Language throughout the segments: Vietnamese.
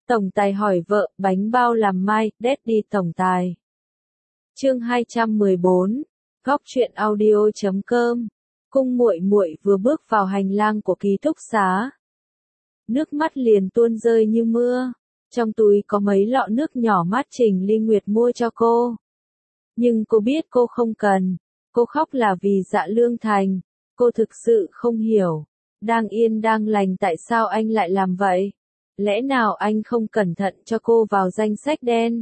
Tổng tài hỏi vợ, bánh bao làm mai, Daddy tổng tài. Chương 214, Góc truyện audio.com. Cung muội muội vừa bước vào hành lang của ký túc xá. Nước mắt liền tuôn rơi như mưa. Trong túi có mấy lọ nước nhỏ mát Trình Ly Nguyệt mua cho cô. Nhưng cô biết cô không cần. Cô khóc là vì Dạ Lương Thành. Cô thực sự không hiểu. Đang yên đang lành tại sao anh lại làm vậy? Lẽ nào anh không cẩn thận cho cô vào danh sách đen?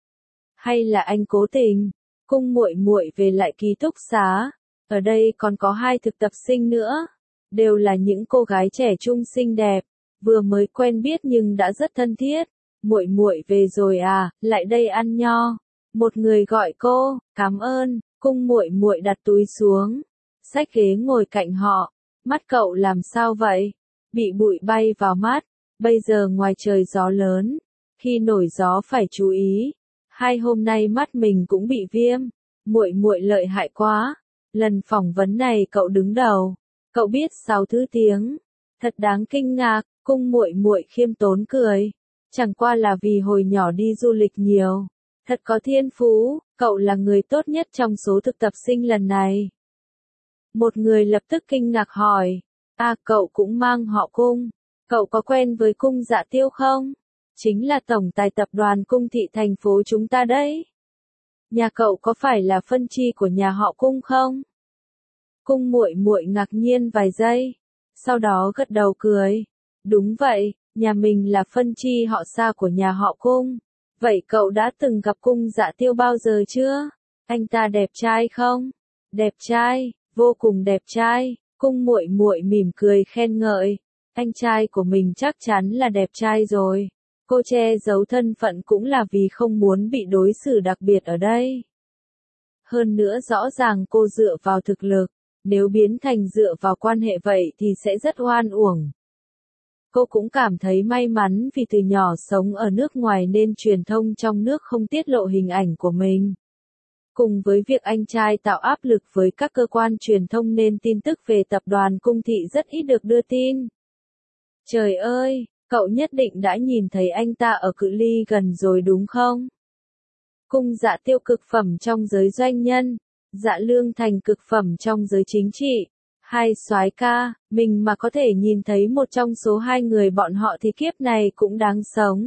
Hay là anh cố tình? Cung muội muội về lại ký túc xá. Ở đây còn có 2 thực tập sinh nữa. Đều là những cô gái trẻ trung xinh đẹp. Vừa mới quen biết nhưng đã rất thân thiết. Muội muội về rồi à, lại đây ăn nho. Một người gọi cô, cảm ơn. Cung muội muội đặt túi xuống. Xách ghế ngồi cạnh họ. Mắt cậu làm sao vậy? Bị bụi bay vào mắt. Bây giờ ngoài trời gió lớn. Khi nổi gió phải chú ý. 2 hôm nay mắt mình cũng bị viêm. Muội muội lợi hại quá. Lần phỏng vấn này cậu đứng đầu. Cậu biết 6 thứ tiếng. Thật đáng kinh ngạc. Cung muội muội khiêm tốn cười. Chẳng qua là vì hồi nhỏ đi du lịch nhiều. Thật có thiên phú. Cậu là người tốt nhất trong số thực tập sinh lần này. Một người lập tức kinh ngạc hỏi. Cậu cũng mang họ Cung. Cậu có quen với Cung Dạ Tiêu không? Chính là tổng tài tập đoàn Cung thị thành phố chúng ta đấy. Nhà cậu có phải là phân chi của nhà họ Cung không? Cung muội muội ngạc nhiên vài giây. Sau đó gật đầu cười. Đúng vậy, nhà mình là phân chi họ Sa của nhà họ Cung. Vậy cậu đã từng gặp Cung Dạ Tiêu bao giờ chưa? Anh ta đẹp trai không? Đẹp trai, vô cùng đẹp trai. Cung muội muội mỉm cười khen ngợi. Anh trai của mình chắc chắn là đẹp trai rồi. Cô che giấu thân phận cũng là vì không muốn bị đối xử đặc biệt ở đây. Hơn nữa rõ ràng cô dựa vào thực lực. Nếu biến thành dựa vào quan hệ vậy thì sẽ rất oan uổng. Cô cũng cảm thấy may mắn vì từ nhỏ sống ở nước ngoài nên truyền thông trong nước không tiết lộ hình ảnh của mình. Cùng với việc anh trai tạo áp lực với các cơ quan truyền thông nên tin tức về tập đoàn Cung thị rất ít được đưa tin. Trời ơi, cậu nhất định đã nhìn thấy anh ta ở cự ly gần rồi đúng không? Cung Dạ Tiêu cực phẩm trong giới doanh nhân, Dạ Lương Thành cực phẩm trong giới chính trị. 2 soái ca, mình mà có thể nhìn thấy một trong số 2 người bọn họ thì kiếp này cũng đáng sống.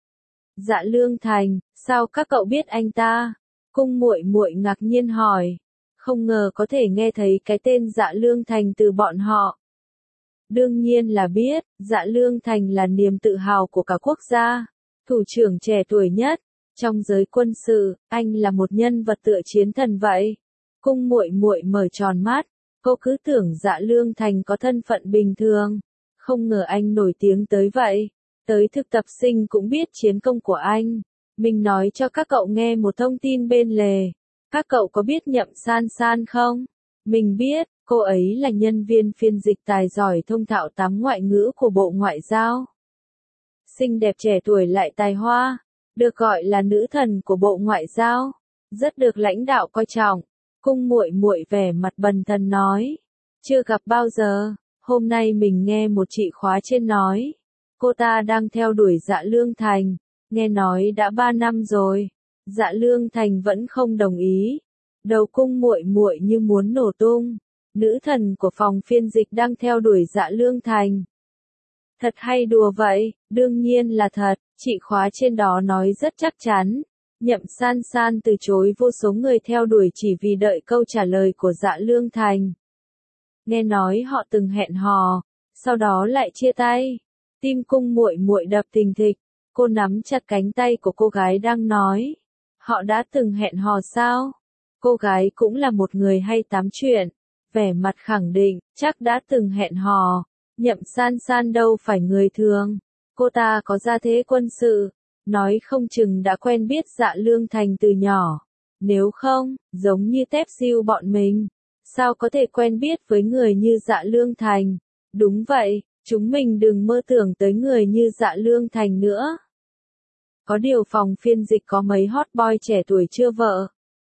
Dạ Lương Thành, sao các cậu biết anh ta? Cung muội muội ngạc nhiên hỏi. Không ngờ có thể nghe thấy cái tên Dạ Lương Thành từ bọn họ. Đương nhiên là biết, Dạ Lương Thành là niềm tự hào của cả quốc gia. Thủ trưởng trẻ tuổi nhất. Trong giới quân sự, anh là một nhân vật tựa chiến thần vậy. Cung muội muội mở tròn mắt. Cô cứ tưởng Dạ Lương Thành có thân phận bình thường. Không ngờ anh nổi tiếng tới vậy. Tới thực tập sinh cũng biết chiến công của anh. Mình nói cho các cậu nghe một thông tin bên lề. Các cậu có biết Nhậm San San không? Mình biết, cô ấy là nhân viên phiên dịch tài giỏi thông thạo 8 ngoại ngữ của Bộ Ngoại giao. Xinh đẹp trẻ tuổi lại tài hoa. Được gọi là nữ thần của Bộ Ngoại giao. Rất được lãnh đạo coi trọng. Cung muội muội vẻ mặt bần thần nói. Chưa gặp bao giờ, hôm nay mình nghe một chị khóa trên nói. Cô ta đang theo đuổi Dạ Lương Thành, nghe nói đã 3 năm rồi. Dạ Lương Thành vẫn không đồng ý. Đầu cung muội muội như muốn nổ tung. Nữ thần của phòng phiên dịch đang theo đuổi Dạ Lương Thành. Thật hay đùa vậy, đương nhiên là thật, chị khóa trên đó nói rất chắc chắn. Nhậm San San từ chối vô số người theo đuổi chỉ vì đợi câu trả lời của Dạ Lương Thành. Nghe nói họ từng hẹn hò, sau đó lại chia tay. Tim cung muội muội đập thình thịch, cô nắm chặt cánh tay của cô gái đang nói. Họ đã từng hẹn hò sao? Cô gái cũng là một người hay tám chuyện, vẻ mặt khẳng định, chắc đã từng hẹn hò. Nhậm San San đâu phải người thường, cô ta có gia thế quân sự. Nói không chừng đã quen biết Dạ Lương Thành từ nhỏ. Nếu không, giống như tép siêu bọn mình. Sao có thể quen biết với người như Dạ Lương Thành? Đúng vậy, chúng mình đừng mơ tưởng tới người như Dạ Lương Thành nữa. Có điều phòng phiên dịch có mấy hot boy trẻ tuổi chưa vợ.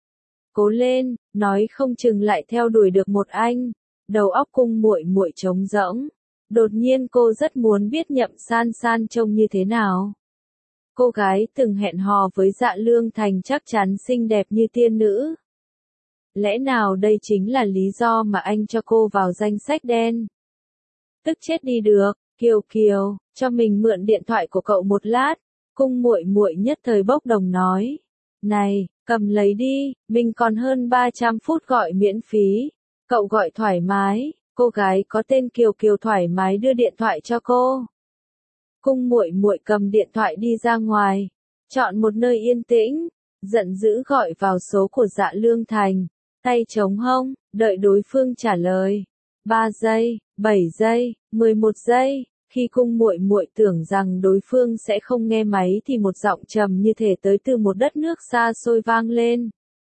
Cố lên, nói không chừng lại theo đuổi được một anh. Đầu óc cung muội muội trống rỗng. Đột nhiên cô rất muốn biết Nhậm San San trông như thế nào. Cô gái từng hẹn hò với Dạ Lương Thành chắc chắn xinh đẹp như tiên nữ. Lẽ nào đây chính là lý do mà anh cho cô vào danh sách đen? Tức chết đi được, Kiều Kiều, cho mình mượn điện thoại của cậu một lát. Cung muội muội nhất thời bốc đồng nói. Này, cầm lấy đi, mình còn hơn 300 phút gọi miễn phí. Cậu gọi thoải mái, cô gái có tên Kiều Kiều thoải mái đưa điện thoại cho cô. Cung muội muội cầm điện thoại đi ra ngoài, chọn một nơi yên tĩnh, giận dữ gọi vào số của Dạ Lương Thành, tay chống hông, đợi đối phương trả lời. 3 giây, 7 giây, 11 giây, khi cung muội muội tưởng rằng đối phương sẽ không nghe máy thì một giọng trầm như thể tới từ một đất nước xa xôi vang lên.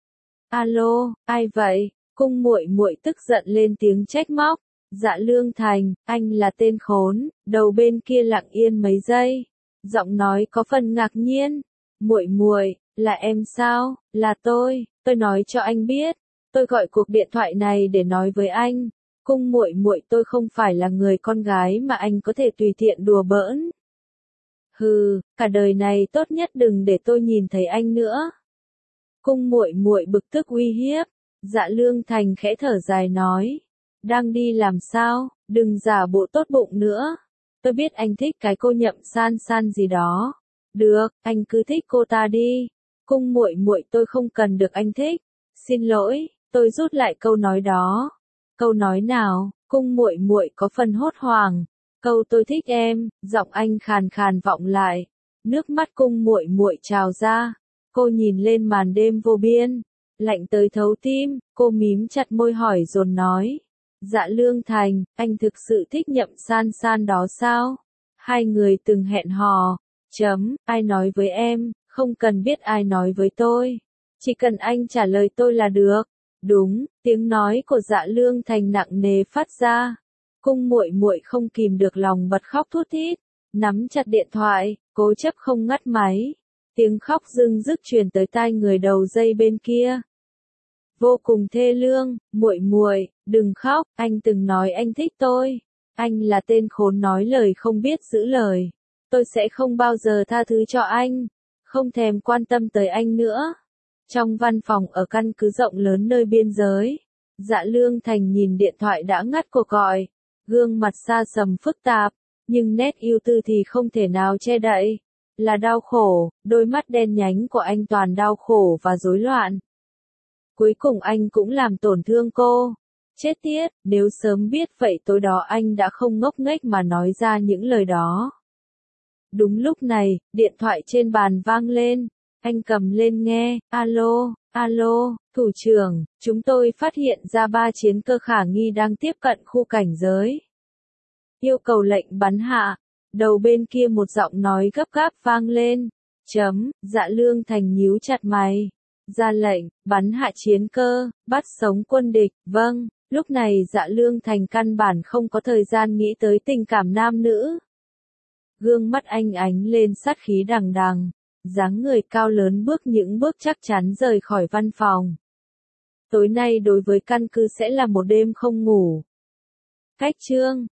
Alo, ai vậy? Cung muội muội tức giận lên tiếng trách móc. Dạ Lương Thành, anh là tên khốn. Đầu bên kia lặng yên mấy giây, giọng nói có phần ngạc nhiên. Muội muội, là em sao? Là tôi nói cho anh biết, tôi gọi cuộc điện thoại này để nói với anh. Cung muội muội, tôi không phải là người con gái mà anh có thể tùy tiện đùa bỡn. Hừ, cả đời này tốt nhất đừng để tôi nhìn thấy anh nữa. Cung muội muội bực tức uy hiếp. Dạ Lương Thành khẽ thở dài nói. Đang đi làm sao, đừng giả bộ tốt bụng nữa. Tôi biết anh thích cái cô Nhậm San San gì đó. Được, anh cứ thích cô ta đi. Cung muội muội, tôi không cần được anh thích. Xin lỗi, tôi rút lại câu nói đó. Câu nói nào? Cung muội muội có phần hốt hoảng. Câu tôi thích em, giọng anh khàn khàn vọng lại. Nước mắt cung muội muội trào ra. Cô nhìn lên màn đêm vô biên, lạnh tới thấu tim, cô mím chặt môi hỏi dồn nói. Dạ Lương Thành, anh thực sự thích Nhậm San San đó sao? Hai người từng hẹn hò. Ai nói với em, không cần biết ai nói với tôi. Chỉ cần anh trả lời tôi là được. Đúng, tiếng nói của Dạ Lương Thành nặng nề phát ra. Cung muội muội không kìm được lòng bật khóc thút thít, nắm chặt điện thoại, cố chấp không ngắt máy. Tiếng khóc rưng rức truyền tới tai người đầu dây bên kia. Vô cùng thê lương, muội muội, đừng khóc, anh từng nói anh thích tôi. Anh là tên khốn nói lời không biết giữ lời. Tôi sẽ không bao giờ tha thứ cho anh, không thèm quan tâm tới anh nữa. Trong văn phòng ở căn cứ rộng lớn nơi biên giới, Dạ Lương Thành nhìn điện thoại đã ngắt cuộc gọi, gương mặt xa sầm phức tạp, nhưng nét ưu tư thì không thể nào che đậy. Là đau khổ, đôi mắt đen nhánh của anh toàn đau khổ và rối loạn. Cuối cùng anh cũng làm tổn thương cô. Chết tiết, nếu sớm biết vậy tối đó anh đã không ngốc nghếch mà nói ra những lời đó. Đúng lúc này, điện thoại trên bàn vang lên. Anh cầm lên nghe. Alo, alo, thủ trưởng, chúng tôi phát hiện ra 3 chiến cơ khả nghi đang tiếp cận khu cảnh giới. Yêu cầu lệnh bắn hạ. Đầu bên kia một giọng nói gấp gáp vang lên. Dạ Lương Thành nhíu chặt mày. Ra lệnh, bắn hạ chiến cơ, bắt sống quân địch. Vâng, lúc này Dạ Lương Thành căn bản không có thời gian nghĩ tới tình cảm nam nữ. Gương mắt anh ánh lên sát khí đằng đằng, dáng người cao lớn bước những bước chắc chắn rời khỏi văn phòng. Tối nay đối với căn cứ sẽ là một đêm không ngủ. Cách chương